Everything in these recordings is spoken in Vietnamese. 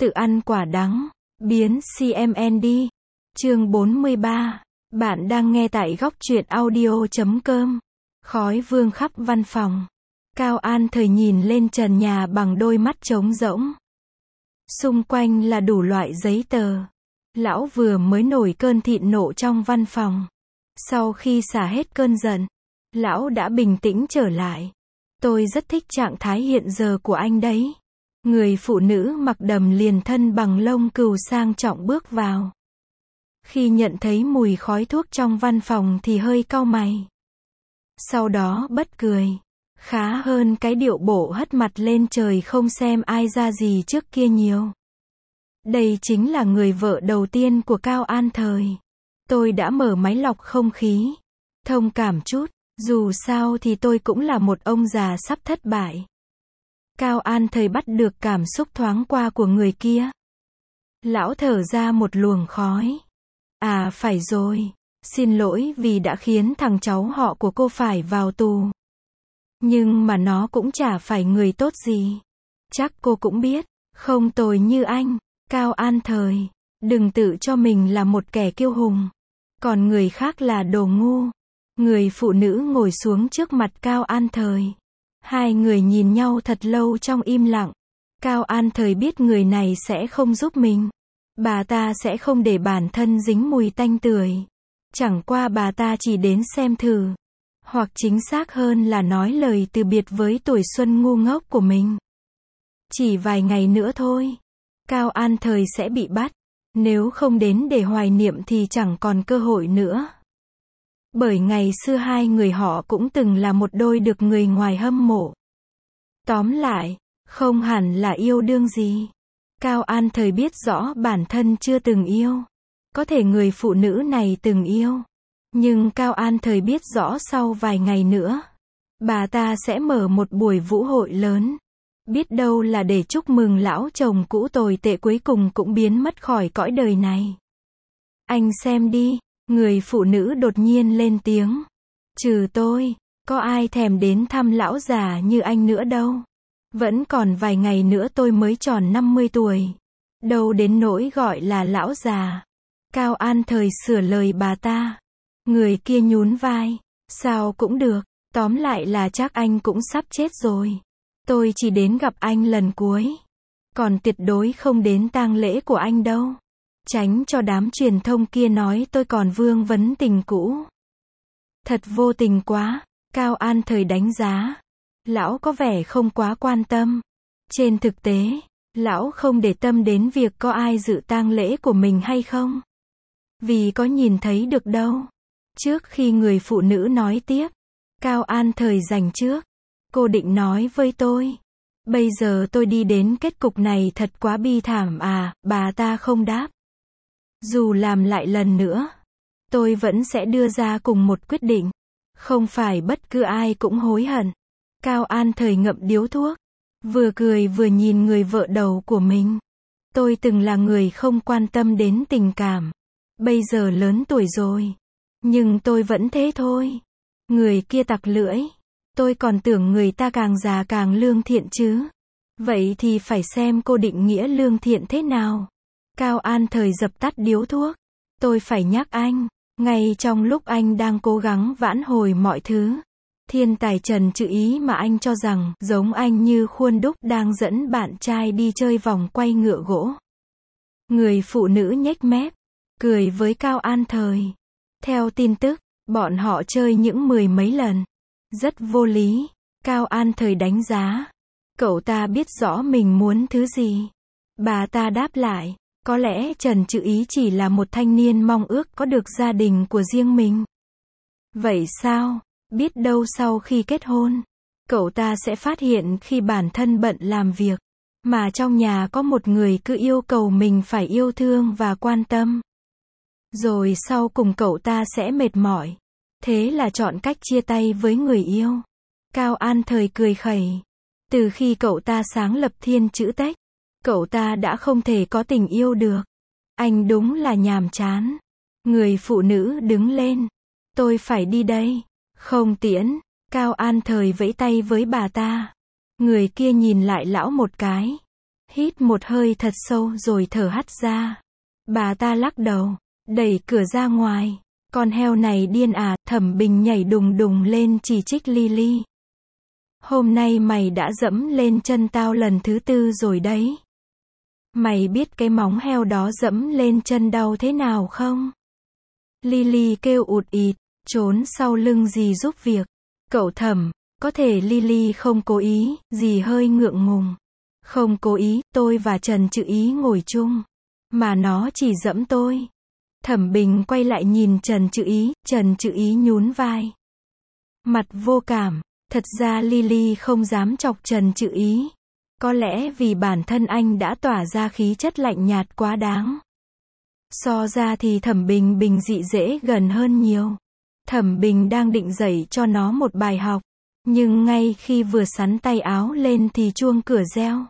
Tự ăn quả đắng, biến CMN đi. Chương 43. Bạn đang nghe tại góc truyện audio.com. Khói vương khắp văn phòng. Cao An Thời nhìn lên trần nhà bằng đôi mắt trống rỗng. Xung quanh là đủ loại giấy tờ. Lão vừa mới nổi cơn thịnh nộ trong văn phòng. Sau khi xả hết cơn giận, lão đã bình tĩnh trở lại. Tôi rất thích trạng thái hiện giờ của anh đấy. Người phụ nữ mặc đầm liền thân bằng lông cừu sang trọng bước vào. Khi nhận thấy mùi khói thuốc trong văn phòng thì hơi cau mày. Sau đó bật cười. Khá hơn cái điệu bộ hất mặt lên trời không xem ai ra gì trước kia nhiều. Đây chính là người vợ đầu tiên của Cao An Thời. Tôi đã mở máy lọc không khí. Thông cảm chút, dù sao thì tôi cũng là một ông già sắp thất bại. Cao An Thời bắt được cảm xúc thoáng qua của người kia. Lão thở ra một luồng khói. À phải rồi, xin lỗi vì đã khiến thằng cháu họ của cô phải vào tù. Nhưng mà nó cũng chả phải người tốt gì. Chắc cô cũng biết, không tồi như anh, Cao An Thời. Đừng tự cho mình là một kẻ kiêu hùng. Còn người khác là đồ ngu. Người phụ nữ ngồi xuống trước mặt Cao An Thời. Hai người nhìn nhau thật lâu trong im lặng. Cao An Thời biết người này sẽ không giúp mình. Bà ta sẽ không để bản thân dính mùi tanh tưởi. Chẳng qua bà ta chỉ đến xem thử. Hoặc chính xác hơn là nói lời từ biệt với tuổi xuân ngu ngốc của mình. Chỉ vài ngày nữa thôi. Cao An Thời sẽ bị bắt. Nếu không đến để hoài niệm thì chẳng còn cơ hội nữa. Bởi ngày xưa hai người họ cũng từng là một đôi được người ngoài hâm mộ. Tóm lại, không hẳn là yêu đương gì. Cao An Thời biết rõ bản thân chưa từng yêu. Có thể người phụ nữ này từng yêu. Nhưng Cao An Thời biết rõ sau vài ngày nữa, bà ta sẽ mở một buổi vũ hội lớn. Biết đâu là để chúc mừng lão chồng cũ tồi tệ cuối cùng cũng biến mất khỏi cõi đời này. Anh xem đi, người phụ nữ đột nhiên lên tiếng. Trừ tôi, có ai thèm đến thăm lão già như anh nữa đâu. Vẫn còn vài ngày nữa tôi mới tròn 50 tuổi. Đâu đến nỗi gọi là lão già. Cao An Thời sửa lời bà ta. Người kia nhún vai. Sao cũng được, tóm lại là chắc anh cũng sắp chết rồi. Tôi chỉ đến gặp anh lần cuối. Còn tuyệt đối không đến tang lễ của anh đâu. Tránh cho đám truyền thông kia nói tôi còn vương vấn tình cũ. Thật vô tình quá, Cao An Thời đánh giá. Lão có vẻ không quá quan tâm. Trên thực tế, lão không để tâm đến việc có ai dự tang lễ của mình hay không. Vì có nhìn thấy được đâu. Trước khi người phụ nữ nói tiếp, Cao An Thời giành trước. Cô định nói với tôi. Bây giờ tôi đi đến kết cục này thật quá bi thảm à, bà ta không đáp. Dù làm lại lần nữa, tôi vẫn sẽ đưa ra cùng một quyết định. Không phải bất cứ ai cũng hối hận. Cao An Thời ngậm điếu thuốc. Vừa cười vừa nhìn người vợ đầu của mình. Tôi từng là người không quan tâm đến tình cảm. Bây giờ lớn tuổi rồi. Nhưng tôi vẫn thế thôi. Người kia tặc lưỡi. Tôi còn tưởng người ta càng già càng lương thiện chứ. Vậy thì phải xem cô định nghĩa lương thiện thế nào. Cao An Thời dập tắt điếu thuốc. Tôi phải nhắc anh. Ngay trong lúc anh đang cố gắng vãn hồi mọi thứ. Thiên tài Trần Chữ Ý mà anh cho rằng giống anh như khuôn đúc đang dẫn bạn trai đi chơi vòng quay ngựa gỗ. Người phụ nữ nhếch mép. Cười với Cao An Thời. Theo tin tức, bọn họ chơi những mười mấy lần. Rất vô lý. Cao An Thời đánh giá. Cậu ta biết rõ mình muốn thứ gì. Bà ta đáp lại. Có lẽ Trần Chữ Ý chỉ là một thanh niên mong ước có được gia đình của riêng mình. Vậy sao? Biết đâu sau khi kết hôn, cậu ta sẽ phát hiện khi bản thân bận làm việc, mà trong nhà có một người cứ yêu cầu mình phải yêu thương và quan tâm. Rồi sau cùng cậu ta sẽ mệt mỏi. Thế là chọn cách chia tay với người yêu. Cao An Thời cười khẩy. Từ khi cậu ta sáng lập Thiên Chữ Tech, cậu ta đã không thể có tình yêu được. Anh đúng là nhàm chán. Người phụ nữ đứng lên. Tôi phải đi đây. Không tiễn. Cao An Thời vẫy tay với bà ta. Người kia nhìn lại lão một cái. Hít một hơi thật sâu rồi thở hắt ra. Bà ta lắc đầu, đẩy cửa ra ngoài. Con heo này điên à, Thẩm Bình nhảy đùng đùng lên chỉ trích Lily. Hôm nay mày đã dẫm lên chân tao lần thứ 4 rồi đấy. Mày biết cái móng heo đó dẫm lên chân đau thế nào không? Lily kêu ụt ịt, trốn sau lưng dì giúp việc. Cậu Thẩm, có thể Lily không cố ý, dì hơi ngượng ngùng. Không cố ý, tôi và Trần Chữ Ý ngồi chung. Mà nó chỉ dẫm tôi. Thẩm Bình quay lại nhìn Trần Chữ Ý nhún vai. Mặt vô cảm, thật ra Lily không dám chọc Trần Chữ Ý. Có lẽ vì bản thân anh đã tỏa ra khí chất lạnh nhạt quá đáng. So ra thì Thẩm Bình bình dị dễ gần hơn nhiều. Thẩm Bình đang định dạy cho nó một bài học. Nhưng ngay khi vừa xắn tay áo lên thì chuông cửa reo.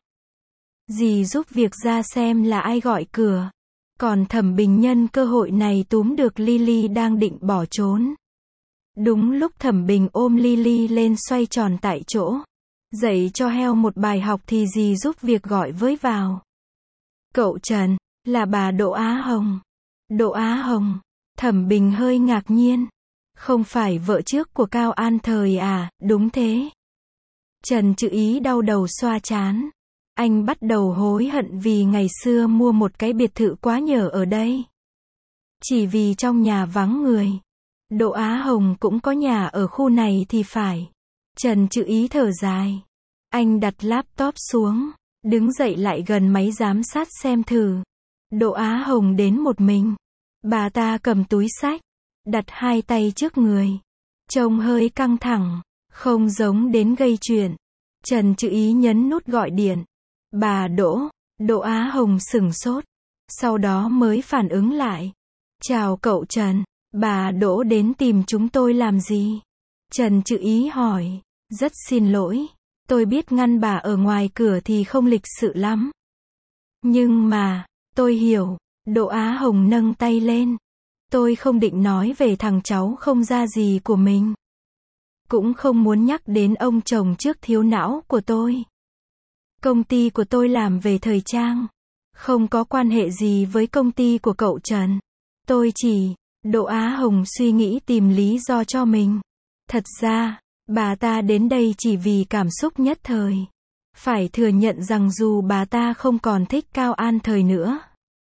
Dì giúp việc ra xem là ai gọi cửa. Còn Thẩm Bình nhân cơ hội này túm được Lily đang định bỏ trốn. Đúng lúc Thẩm Bình ôm Lily lên xoay tròn tại chỗ. Dạy cho heo một bài học thì dì giúp việc gọi với vào. Cậu Trần, là bà Đỗ Á Hồng. Đỗ Á Hồng, Thẩm Bình hơi ngạc nhiên. Không phải vợ trước của Cao An Thời à, đúng thế. Trần Chữ Ý đau đầu xoa trán. Anh bắt đầu hối hận vì ngày xưa mua một cái biệt thự quá nhờ ở đây. Chỉ vì trong nhà vắng người. Đỗ Á Hồng cũng có nhà ở khu này thì phải. Trần Chữ Ý thở dài. Anh đặt laptop xuống, đứng dậy lại gần máy giám sát xem thử. Đỗ Á Hồng đến một mình. Bà ta cầm túi xách, đặt hai tay trước người. Trông hơi căng thẳng, không giống đến gây chuyện. Trần Chữ Ý nhấn nút gọi điện. Bà Đỗ. Đỗ Á Hồng sửng sốt. Sau đó mới phản ứng lại. Chào cậu Trần. Bà Đỗ đến tìm chúng tôi làm gì? Trần Chữ Ý hỏi. Rất xin lỗi. Tôi biết ngăn bà ở ngoài cửa thì không lịch sự lắm. Nhưng mà, tôi hiểu. Đỗ Á Hồng nâng tay lên. Tôi không định nói về thằng cháu không ra gì của mình. Cũng không muốn nhắc đến ông chồng trước thiếu não của tôi. Công ty của tôi làm về thời trang. Không có quan hệ gì với công ty của cậu Trần. Tôi chỉ... Đỗ Á Hồng suy nghĩ tìm lý do cho mình. Thật ra, bà ta đến đây chỉ vì cảm xúc nhất thời. Phải thừa nhận rằng dù bà ta không còn thích Cao An Thời nữa.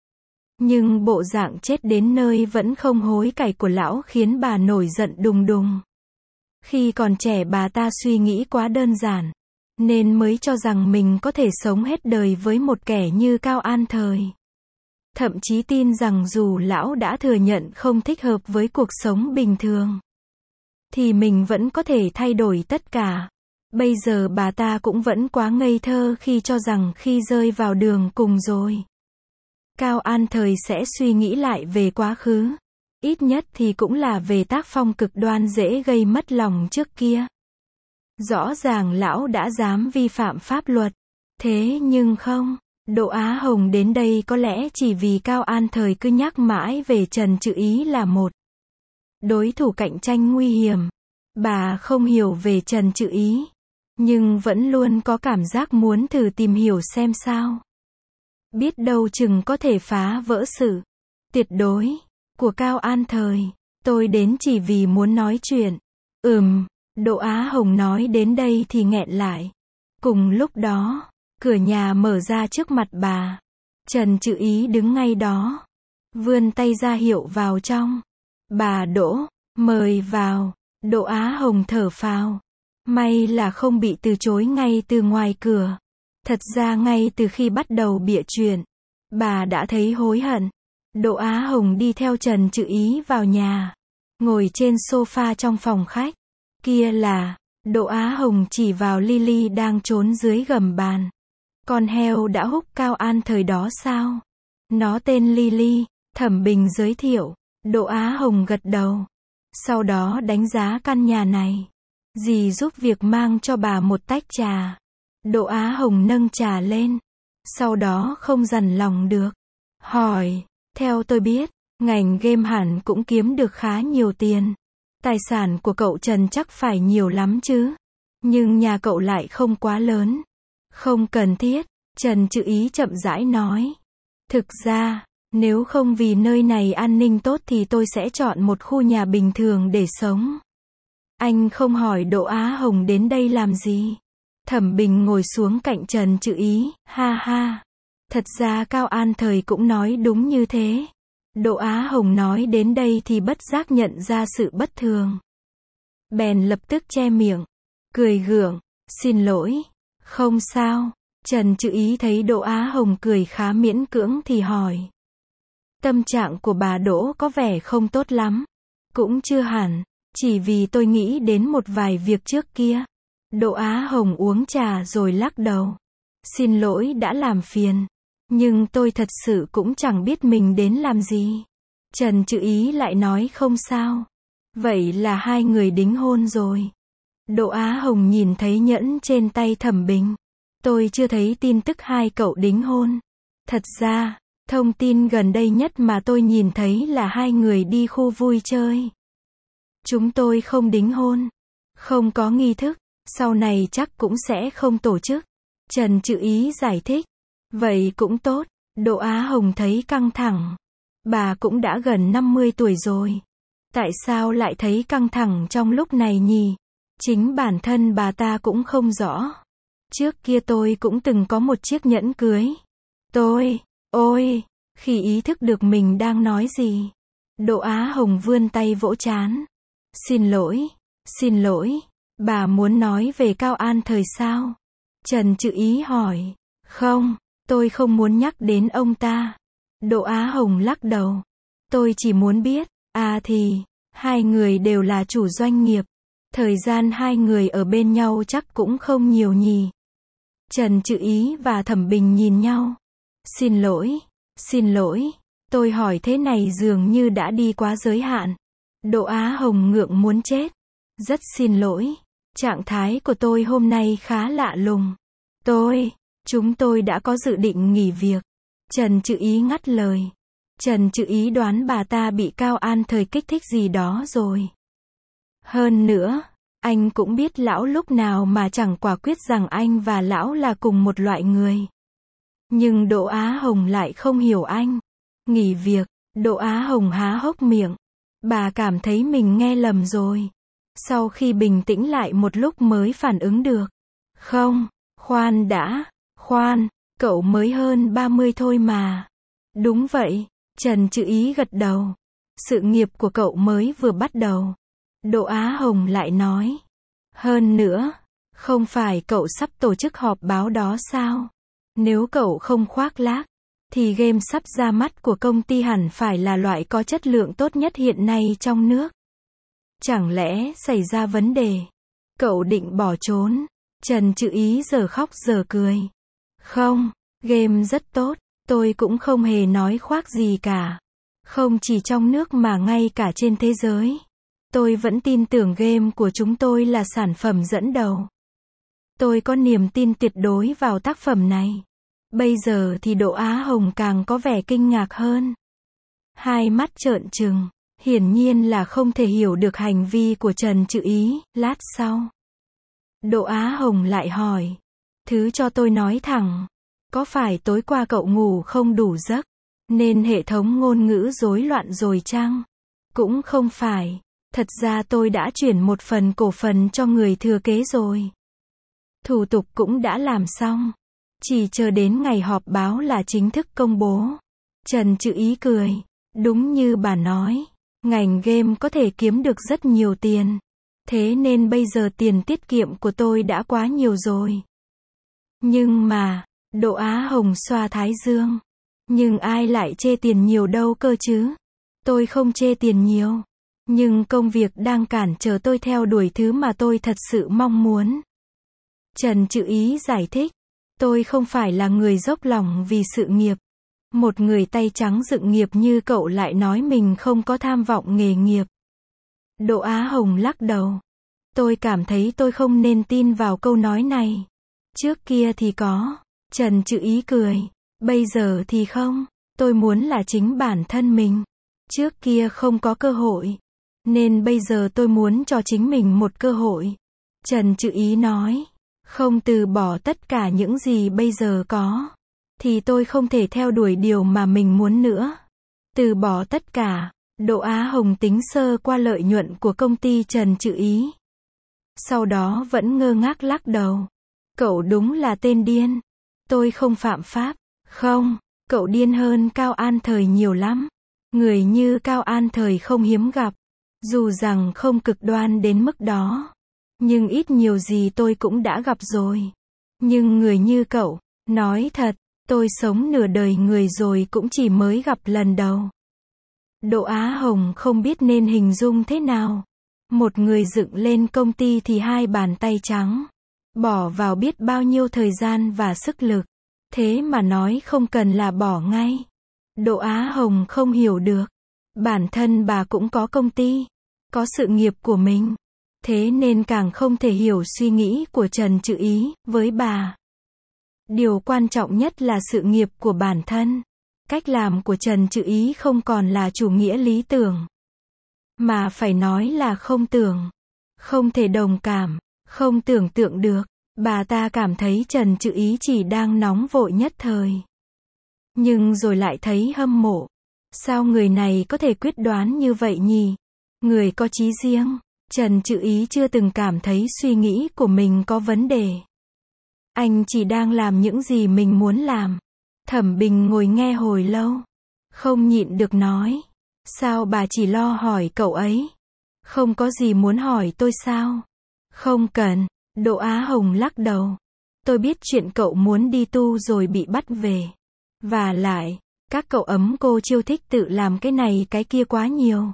Nhưng bộ dạng chết đến nơi vẫn không hối cải của lão khiến bà nổi giận đùng đùng. Khi còn trẻ bà ta suy nghĩ quá đơn giản. Nên mới cho rằng mình có thể sống hết đời với một kẻ như Cao An Thời. Thậm chí tin rằng dù lão đã thừa nhận không thích hợp với cuộc sống bình thường, thì mình vẫn có thể thay đổi tất cả. Bây giờ bà ta cũng vẫn quá ngây thơ khi cho rằng khi rơi vào đường cùng rồi, Cao An Thời sẽ suy nghĩ lại về quá khứ. Ít nhất thì cũng là về tác phong cực đoan dễ gây mất lòng trước kia. Rõ ràng lão đã dám vi phạm pháp luật. Thế nhưng không. Đỗ Á Hồng đến đây có lẽ chỉ vì Cao An Thời cứ nhắc mãi về Trần Chữ Ý là một đối thủ cạnh tranh nguy hiểm. Bà không hiểu về Trần Chữ Ý, nhưng vẫn luôn có cảm giác muốn thử tìm hiểu xem sao. Biết đâu chừng có thể phá vỡ sự tuyệt đối của Cao An Thời. Tôi đến chỉ vì muốn nói chuyện. Đỗ Á Hồng nói đến đây thì nghẹn lại. Cùng lúc đó, cửa nhà mở ra trước mặt bà. Trần Chữ Ý đứng ngay đó, vươn tay ra hiệu vào trong. Bà Đỗ, mời vào. Đỗ Á Hồng thở phào. May là không bị từ chối ngay từ ngoài cửa. Thật ra ngay từ khi bắt đầu bịa chuyện, bà đã thấy hối hận. Đỗ Á Hồng đi theo Trần Chữ Ý vào nhà, ngồi trên sofa trong phòng khách. Kia là, Đỗ Á Hồng chỉ vào Lily đang trốn dưới gầm bàn. Con heo đã húc Cao An Thời đó sao? Nó tên Lily, Thẩm Bình giới thiệu. Đỗ Á Hồng gật đầu. Sau đó đánh giá căn nhà này. Dì giúp việc mang cho bà một tách trà. Đỗ Á Hồng nâng trà lên. Sau đó không dằn lòng được. Hỏi, theo tôi biết, ngành game hẳn cũng kiếm được khá nhiều tiền. Tài sản của cậu Trần chắc phải nhiều lắm chứ. Nhưng nhà cậu lại không quá lớn. Không cần thiết. Trần Trự Ý chậm rãi nói. Thực ra, nếu không vì nơi này an ninh tốt thì tôi sẽ chọn một khu nhà bình thường để sống. Anh không hỏi Đỗ Á Hồng đến đây làm gì? Thẩm Bình ngồi xuống cạnh Trần Trự Ý, ha ha. Thật ra Cao An Thời cũng nói đúng như thế. Đỗ Á Hồng nói đến đây thì bất giác nhận ra sự bất thường. Bèn lập tức che miệng, cười gượng, xin lỗi, không sao. Trần Trự Ý thấy Đỗ Á Hồng cười khá miễn cưỡng thì hỏi. Tâm trạng của bà Đỗ có vẻ không tốt lắm. Cũng chưa hẳn, chỉ vì tôi nghĩ đến một vài việc trước kia. Đỗ Á Hồng uống trà rồi lắc đầu. Xin lỗi đã làm phiền. Nhưng tôi thật sự cũng chẳng biết mình đến làm gì. Trần Trự Ý lại nói không sao. Vậy là hai người đính hôn rồi. Đỗ Á Hồng nhìn thấy nhẫn trên tay Thẩm Bình. Tôi chưa thấy tin tức hai cậu đính hôn. Thật ra, thông tin gần đây nhất mà tôi nhìn thấy là hai người đi khu vui chơi. Chúng tôi không đính hôn. Không có nghi thức. Sau này chắc cũng sẽ không tổ chức. Trần Trự Ý giải thích. Vậy cũng tốt. Đỗ Á Hồng thấy căng thẳng. Bà cũng đã gần 50 tuổi rồi. Tại sao lại thấy căng thẳng trong lúc này nhỉ? Chính bản thân bà ta cũng không rõ. Trước kia tôi cũng từng có một chiếc nhẫn cưới. Ôi, khi ý thức được mình đang nói gì. Đỗ Á Hồng vươn tay vỗ trán. Xin lỗi, bà muốn nói về Cao An Thời sao? Trần Trự Ý hỏi. Không, tôi không muốn nhắc đến ông ta. Đỗ Á Hồng lắc đầu. Tôi chỉ muốn biết, hai người đều là chủ doanh nghiệp. Thời gian hai người ở bên nhau chắc cũng không nhiều nhỉ. Trần Trự Ý và Thẩm Bình nhìn nhau. Xin lỗi, tôi hỏi thế này dường như đã đi quá giới hạn. Đỗ Á Hồng ngượng muốn chết. Rất xin lỗi, trạng thái của tôi hôm nay khá lạ lùng. Chúng tôi đã có dự định nghỉ việc. Trần Trự Ý ngắt lời. Trần Trự Ý đoán bà ta bị Cao An Thời kích thích gì đó rồi. Hơn nữa, anh cũng biết lão lúc nào mà chẳng quả quyết rằng anh và lão là cùng một loại người. Nhưng Đỗ Á Hồng lại không hiểu anh. Nghỉ việc, Đỗ Á Hồng há hốc miệng. Bà cảm thấy mình nghe lầm rồi. Sau khi bình tĩnh lại một lúc mới phản ứng được. Không, khoan, cậu mới hơn 30 thôi mà. Đúng vậy, Trần Trự Ý gật đầu. Sự nghiệp của cậu mới vừa bắt đầu. Đỗ Á Hồng lại nói. Hơn nữa, không phải cậu sắp tổ chức họp báo đó sao? Nếu cậu không khoác lác, thì game sắp ra mắt của công ty hẳn phải là loại có chất lượng tốt nhất hiện nay trong nước. Chẳng lẽ xảy ra vấn đề? Cậu định bỏ trốn? Trần Trự Ý giờ khóc giờ cười. Không, game rất tốt, tôi cũng không hề nói khoác gì cả. Không chỉ trong nước mà ngay cả trên thế giới. Tôi vẫn tin tưởng game của chúng tôi là sản phẩm dẫn đầu. Tôi có niềm tin tuyệt đối vào tác phẩm này. Bây giờ thì Đỗ Á Hồng càng có vẻ kinh ngạc hơn. Hai mắt trợn trừng, hiển nhiên là không thể hiểu được hành vi của Trần Trự Ý. Lát sau, Đỗ Á Hồng lại hỏi. Thứ cho tôi nói thẳng. Có phải tối qua cậu ngủ không đủ giấc, nên hệ thống ngôn ngữ rối loạn rồi chăng? Cũng không phải. Thật ra tôi đã chuyển một phần cổ phần cho người thừa kế rồi. Thủ tục cũng đã làm xong. Chỉ chờ đến ngày họp báo là chính thức công bố. Trần Trự Ý cười. Đúng như bà nói, ngành game có thể kiếm được rất nhiều tiền. Thế nên bây giờ tiền tiết kiệm của tôi đã quá nhiều rồi. Nhưng mà, Đỗ Á Hồng xoa thái dương. Nhưng ai lại chê tiền nhiều đâu cơ chứ? Tôi không chê tiền nhiều. Nhưng công việc đang cản trở tôi theo đuổi thứ mà tôi thật sự mong muốn. Trần Trự Ý giải thích. Tôi không phải là người dốc lòng vì sự nghiệp. Một người tay trắng dựng nghiệp như cậu lại nói mình không có tham vọng nghề nghiệp. Đỗ Á Hồng lắc đầu. Tôi cảm thấy tôi không nên tin vào câu nói này. Trước kia thì có. Trần Trự Ý cười. Bây giờ thì không. Tôi muốn là chính bản thân mình. Trước kia không có cơ hội. Nên bây giờ tôi muốn cho chính mình một cơ hội. Trần Trự Ý nói. không từ bỏ tất cả những gì bây giờ có, thì tôi không thể theo đuổi điều mà mình muốn nữa. Từ bỏ tất cả, Đỗ Á Hồng tính sơ qua lợi nhuận của công ty Trần Trự Ý. Sau đó vẫn ngơ ngác lắc đầu. Cậu đúng là tên điên. Tôi không phạm pháp. Không, cậu điên hơn Cao An Thời nhiều lắm. Người như Cao An Thời không hiếm gặp. Dù rằng không cực đoan đến mức đó. Nhưng ít nhiều gì tôi cũng đã gặp rồi. Nhưng người như cậu, nói thật, tôi sống nửa đời người rồi cũng chỉ mới gặp lần đầu. Đỗ Á Hồng không biết nên hình dung thế nào. Một người dựng lên công ty thì hai bàn tay trắng. Bỏ vào biết bao nhiêu thời gian và sức lực. Thế mà nói không cần là bỏ ngay. Đỗ Á Hồng không hiểu được. Bản thân bà cũng có công ty, có sự nghiệp của mình. Thế nên càng không thể hiểu suy nghĩ của Trần Trự Ý với bà. Điều quan trọng nhất là sự nghiệp của bản thân. Cách làm của Trần Trự Ý không còn là chủ nghĩa lý tưởng. Mà phải nói là không tưởng. Không thể đồng cảm, không tưởng tượng được. Bà ta cảm thấy Trần Trự Ý chỉ đang nóng vội nhất thời. Nhưng rồi lại thấy hâm mộ. Sao người này có thể quyết đoán như vậy nhỉ? Người có chí riêng. Trần Trự Ý chưa từng cảm thấy suy nghĩ của mình có vấn đề. Anh chỉ đang làm những gì mình muốn làm. Thẩm Bình ngồi nghe hồi lâu. Không nhịn được nói. Sao bà chỉ lo hỏi cậu ấy? Không có gì muốn hỏi tôi sao? Không cần. Đỗ Á Hồng lắc đầu. Tôi biết chuyện cậu muốn đi tu rồi bị bắt về. Và lại, các cậu ấm cô chiêu thích tự làm cái này cái kia quá nhiều.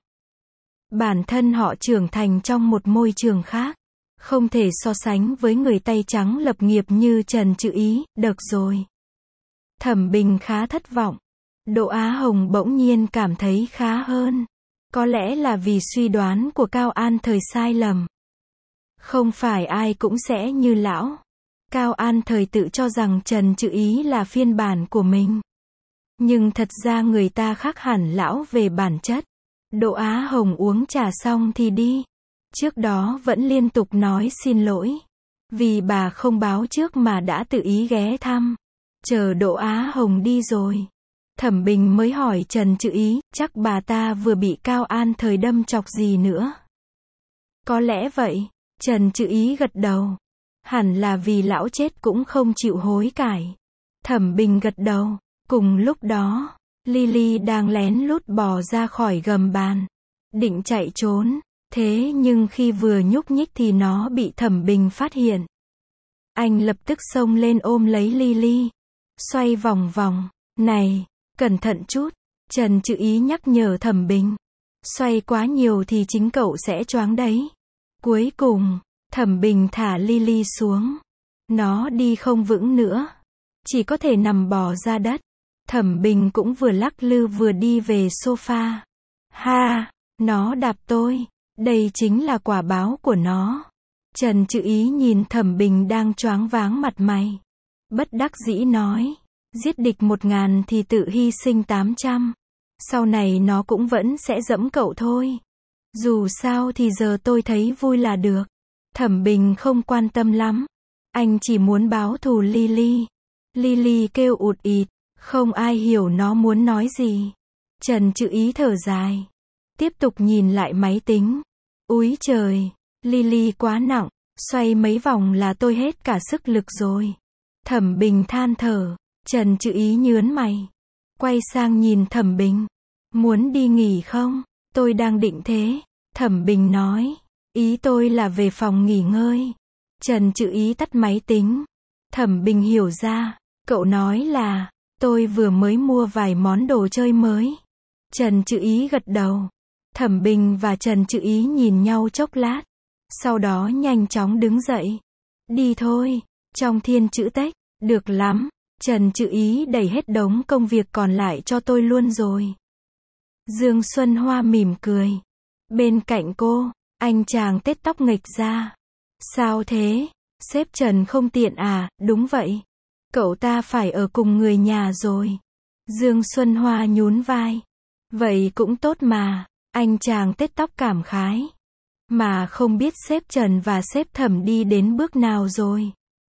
Bản thân họ trưởng thành trong một môi trường khác. Không thể so sánh với người tay trắng lập nghiệp như Trần Trự Ý, được rồi. Thẩm Bình khá thất vọng. Đỗ Á Hồng bỗng nhiên cảm thấy khá hơn. Có lẽ là vì suy đoán của Cao An Thời sai lầm. Không phải ai cũng sẽ như lão. Cao An Thời tự cho rằng Trần Trự Ý là phiên bản của mình. Nhưng thật ra người ta khác hẳn lão về bản chất. Đỗ Á Hồng uống trà xong thì đi. Trước đó vẫn liên tục nói xin lỗi. Vì bà không báo trước mà đã tự ý ghé thăm. Chờ Đỗ Á Hồng đi rồi. Thẩm Bình mới hỏi Trần Trự Ý, chắc bà ta vừa bị Cao An Thời đâm chọc gì nữa. Có lẽ vậy. Trần Trự Ý gật đầu. Hẳn là vì lão chết cũng không chịu hối cải. Thẩm Bình gật đầu. Cùng lúc đó, Lily đang lén lút bò ra khỏi gầm bàn. Định chạy trốn. Thế nhưng khi vừa nhúc nhích thì nó bị Thẩm Bình phát hiện. Anh lập tức xông lên ôm lấy Lily. Xoay vòng vòng. Này, cẩn thận chút. Trần Trự Ý nhắc nhở Thẩm Bình. Xoay quá nhiều thì chính cậu sẽ choáng đấy. Cuối cùng, Thẩm Bình thả Lily xuống. Nó đi không vững nữa. Chỉ có thể nằm bò ra đất. Thẩm Bình cũng vừa lắc lư vừa đi về sofa. Ha, nó đạp tôi. Đây chính là quả báo của nó. Trần Trự Ý nhìn Thẩm Bình đang choáng váng mặt mày. Bất đắc dĩ nói. Giết địch 1000 thì tự hy sinh 800. Sau này nó cũng vẫn sẽ giẫm cậu thôi. Dù sao thì giờ tôi thấy vui là được. Thẩm Bình không quan tâm lắm. Anh chỉ muốn báo thù Lily. Lily kêu ụt ịt. Không ai hiểu nó muốn nói gì. Trần Trự Ý thở dài. Tiếp tục nhìn lại máy tính. Úi trời, Lily quá nặng. Xoay mấy vòng là tôi hết cả sức lực rồi. Thẩm Bình than thở. Trần Trự Ý nhớn mày. Quay sang nhìn Thẩm Bình. Muốn đi nghỉ không? Tôi đang định thế. Thẩm Bình nói. Ý tôi là về phòng nghỉ ngơi. Trần Trự Ý tắt máy tính. Thẩm Bình hiểu ra. Cậu nói là, tôi vừa mới mua vài món đồ chơi mới. Trần Trự Ý gật đầu. Thẩm Bình và Trần Trự Ý nhìn nhau chốc lát. Sau đó nhanh chóng đứng dậy. Đi thôi. Trong thiên chữ tách. Được lắm. Trần Trự Ý đẩy hết đống công việc còn lại cho tôi luôn rồi. Dương Xuân Hoa mỉm cười. Bên cạnh cô, anh chàng tết tóc nghịch ra. Sao thế? Sếp Trần không tiện à? Đúng vậy. Cậu ta phải ở cùng người nhà rồi. Dương Xuân Hoa nhún vai. Vậy cũng tốt mà. Anh chàng tết tóc cảm khái. Mà không biết sếp Trần và sếp Thẩm đi đến bước nào rồi.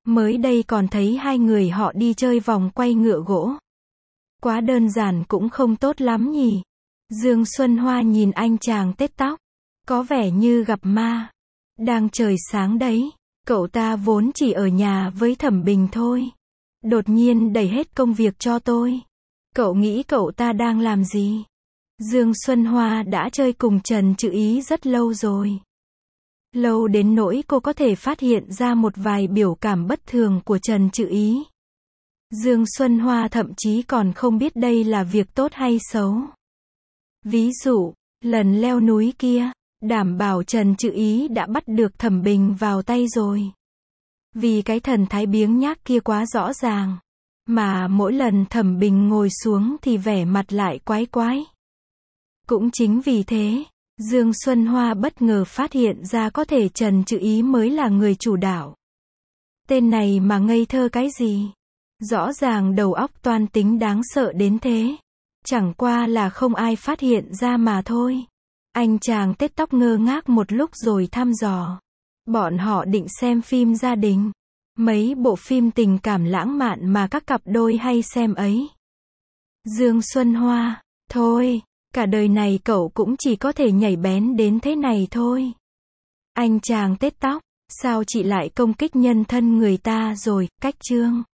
Mới đây còn thấy hai người họ đi chơi vòng quay ngựa gỗ. Quá đơn giản cũng không tốt lắm nhỉ. Dương Xuân Hoa nhìn anh chàng tết tóc. Có vẻ như gặp ma. Đang trời sáng đấy. Cậu ta vốn chỉ ở nhà với Thẩm Bình thôi. Đột nhiên đẩy hết công việc cho tôi. Cậu nghĩ cậu ta đang làm gì? Dương Xuân Hoa đã chơi cùng Trần Trự Ý rất lâu rồi. Lâu đến nỗi cô có thể phát hiện ra một vài biểu cảm bất thường của Trần Trự Ý. Dương Xuân Hoa thậm chí còn không biết đây là việc tốt hay xấu. Ví dụ, lần leo núi kia, đảm bảo Trần Trự Ý đã bắt được Thẩm Bình vào tay rồi. Vì cái thần thái biếng nhác kia quá rõ ràng. Mà mỗi lần Thẩm Bình ngồi xuống thì vẻ mặt lại quái quái. Cũng chính vì thế, Dương Xuân Hoa bất ngờ phát hiện ra có thể Trần Trự Ý mới là người chủ đạo. Tên này mà ngây thơ cái gì? Rõ ràng đầu óc toan tính đáng sợ đến thế. Chẳng qua là không ai phát hiện ra mà thôi. Anh chàng tết tóc ngơ ngác một lúc rồi thăm dò. Bọn họ định xem phim gia đình. Mấy bộ phim tình cảm lãng mạn mà các cặp đôi hay xem ấy. Dương Xuân Hoa, thôi, cả đời này cậu cũng chỉ có thể nhảy bén đến thế này thôi. Anh chàng tết tóc, sao chị lại công kích nhân thân người ta rồi, cách chương.